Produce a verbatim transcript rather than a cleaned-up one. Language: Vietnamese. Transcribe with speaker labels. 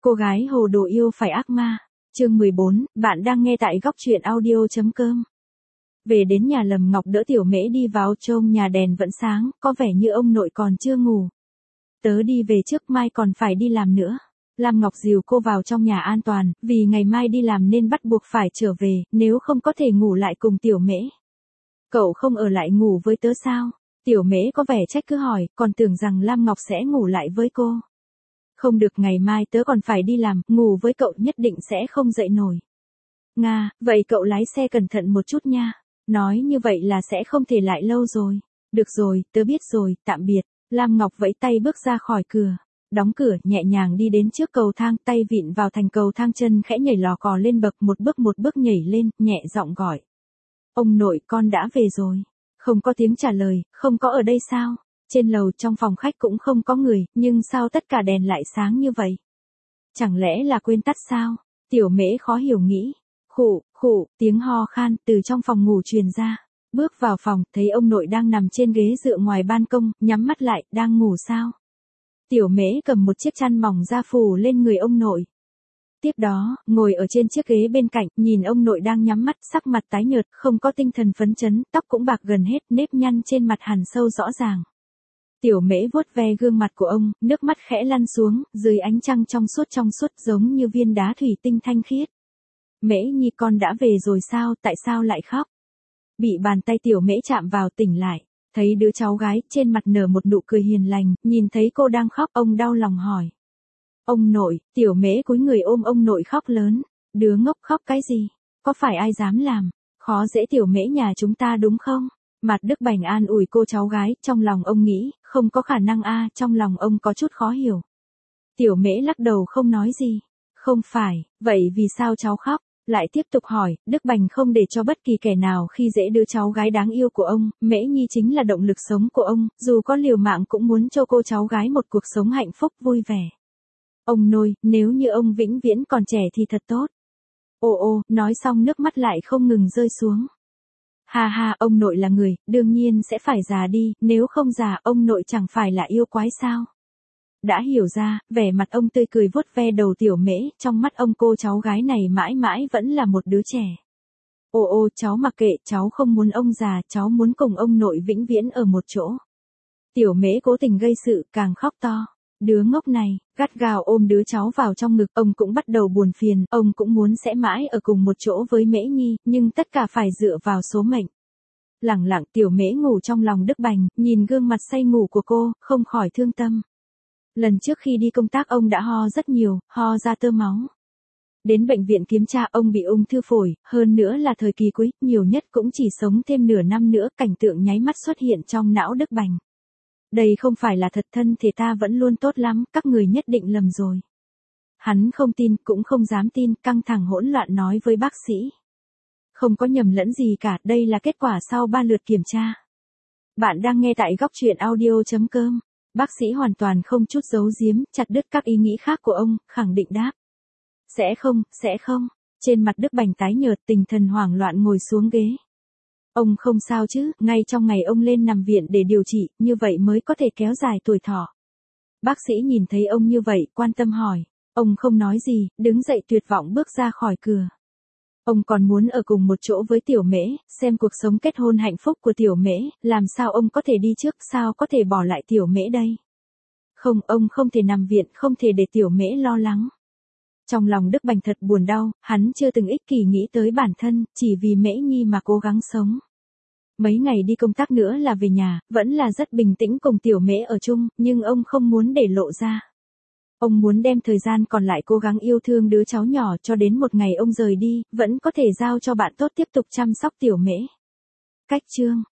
Speaker 1: Cô gái hồ đồ yêu phải ác ma. Chương mười bốn, bạn đang nghe tại góc truyện audio.com. Về đến nhà Lâm Ngọc đỡ Tiểu Mễ đi vào trông nhà đèn vẫn sáng, có vẻ như ông nội còn chưa ngủ. Tớ đi về trước, mai còn phải đi làm nữa. Lam Ngọc dìu cô vào trong nhà an toàn, vì ngày mai đi làm nên bắt buộc phải trở về, nếu không có thể ngủ lại cùng Tiểu Mễ. Cậu không ở lại ngủ với tớ sao? Tiểu Mễ có vẻ trách cứ hỏi, còn tưởng rằng Lam Ngọc sẽ ngủ lại với cô. Không được, ngày mai tớ còn phải đi làm, ngủ với cậu nhất định sẽ không dậy nổi. Nga, vậy cậu lái xe cẩn thận một chút nha. Nói như vậy là sẽ không thể lại lâu rồi. Được rồi, tớ biết rồi, tạm biệt. Lam Ngọc vẫy tay bước ra khỏi cửa. Đóng cửa, nhẹ nhàng đi đến trước cầu thang, tay vịn vào thành cầu thang, chân khẽ nhảy lò cò lên bậc, một bước một bước nhảy lên, nhẹ giọng gọi. Ông nội, con đã về rồi. Không có tiếng trả lời. Không có ở đây sao? Trên lầu trong phòng khách cũng không có người, nhưng sao tất cả đèn lại sáng như vậy? Chẳng lẽ là quên tắt sao? Tiểu Mễ khó hiểu nghĩ. Khụ, khụ, tiếng ho khan từ trong phòng ngủ truyền ra. Bước vào phòng, thấy ông nội đang nằm trên ghế dựa ngoài ban công, nhắm mắt lại, đang ngủ sao? Tiểu Mễ cầm một chiếc chăn mỏng ra phủ lên người ông nội. Tiếp đó, ngồi ở trên chiếc ghế bên cạnh, nhìn ông nội đang nhắm mắt, sắc mặt tái nhợt, không có tinh thần phấn chấn, tóc cũng bạc gần hết, nếp nhăn trên mặt hằn sâu rõ ràng. Tiểu Mễ vuốt ve gương mặt của ông, nước mắt khẽ lăn xuống, dưới ánh trăng trong suốt trong suốt giống như viên đá thủy tinh thanh khiết. Mễ Nhi, con đã về rồi sao, tại sao lại khóc? Bị bàn tay Tiểu Mễ chạm vào, tỉnh lại, thấy đứa cháu gái trên mặt nở một nụ cười hiền lành, nhìn thấy cô đang khóc, ông đau lòng hỏi. Ông nội, Tiểu Mễ cúi người ôm ông nội khóc lớn. Đứa ngốc, khóc cái gì? Có phải ai dám làm? Khó dễ Tiểu Mễ nhà chúng ta đúng không? Mặt Đức Bành an ủi cô cháu gái, trong lòng ông nghĩ, không có khả năng a, trong lòng ông có chút khó hiểu. Tiểu Mễ lắc đầu không nói gì. Không phải, vậy vì sao cháu khóc? Lại tiếp tục hỏi, Đức Bành không để cho bất kỳ kẻ nào khi dễ đứa cháu gái đáng yêu của ông, Mễ Nhi chính là động lực sống của ông, dù có liều mạng cũng muốn cho cô cháu gái một cuộc sống hạnh phúc vui vẻ. Ông nội, nếu như ông vĩnh viễn còn trẻ thì thật tốt. Ô ô, nói xong nước mắt lại không ngừng rơi xuống. Ha ha, ông nội là người, đương nhiên sẽ phải già đi, nếu không già, ông nội chẳng phải là yêu quái sao? Đã hiểu ra, vẻ mặt ông tươi cười vuốt ve đầu Tiểu Mễ, trong mắt ông cô cháu gái này mãi mãi vẫn là một đứa trẻ. Ô ô, cháu mặc kệ, cháu không muốn ông già, cháu muốn cùng ông nội vĩnh viễn ở một chỗ. Tiểu Mễ cố tình gây sự, càng khóc to. Đứa ngốc này, gắt gao ôm đứa cháu vào trong ngực, ông cũng bắt đầu buồn phiền, ông cũng muốn sẽ mãi ở cùng một chỗ với Mễ Nhi, nhưng tất cả phải dựa vào số mệnh. Lẳng lặng Tiểu Mễ ngủ trong lòng Đức Bành, nhìn gương mặt say ngủ của cô, không khỏi thương tâm. Lần trước khi đi công tác ông đã ho rất nhiều, ho ra tơ máu. Đến bệnh viện kiểm tra, ông bị ung thư phổi, hơn nữa là thời kỳ cuối, nhiều nhất cũng chỉ sống thêm nửa năm nữa, cảnh tượng nháy mắt xuất hiện trong não Đức Bành. Đây không phải là thật, thân thể ta vẫn luôn tốt lắm, các người nhất định lầm rồi. Hắn không tin, cũng không dám tin, căng thẳng hỗn loạn nói với bác sĩ. Không có nhầm lẫn gì cả, đây là kết quả sau ba lượt kiểm tra. Bạn đang nghe tại góc truyện audio.com. Bác sĩ hoàn toàn không chút giấu giếm, chặt đứt các ý nghĩ khác của ông, khẳng định đáp. Sẽ không, sẽ không. Trên mặt Đức Bành tái nhợt, tinh thần hoảng loạn ngồi xuống ghế. Ông không sao chứ, ngay trong ngày ông lên nằm viện để điều trị, như vậy mới có thể kéo dài tuổi thọ. Bác sĩ nhìn thấy ông như vậy, quan tâm hỏi. Ông không nói gì, đứng dậy tuyệt vọng bước ra khỏi cửa. Ông còn muốn ở cùng một chỗ với Tiểu Mễ, xem cuộc sống kết hôn hạnh phúc của Tiểu Mễ, làm sao ông có thể đi trước, sao có thể bỏ lại Tiểu Mễ đây? Không, ông không thể nằm viện, không thể để Tiểu Mễ lo lắng. Trong lòng Đức Bành thật buồn đau, hắn chưa từng ích kỷ nghĩ tới bản thân, chỉ vì Mễ Nhi mà cố gắng sống. Mấy ngày đi công tác nữa là về nhà, vẫn là rất bình tĩnh cùng Tiểu Mễ ở chung, nhưng ông không muốn để lộ ra. Ông muốn đem thời gian còn lại cố gắng yêu thương đứa cháu nhỏ cho đến một ngày ông rời đi, vẫn có thể giao cho bạn tốt tiếp tục chăm sóc Tiểu Mễ. Cách chương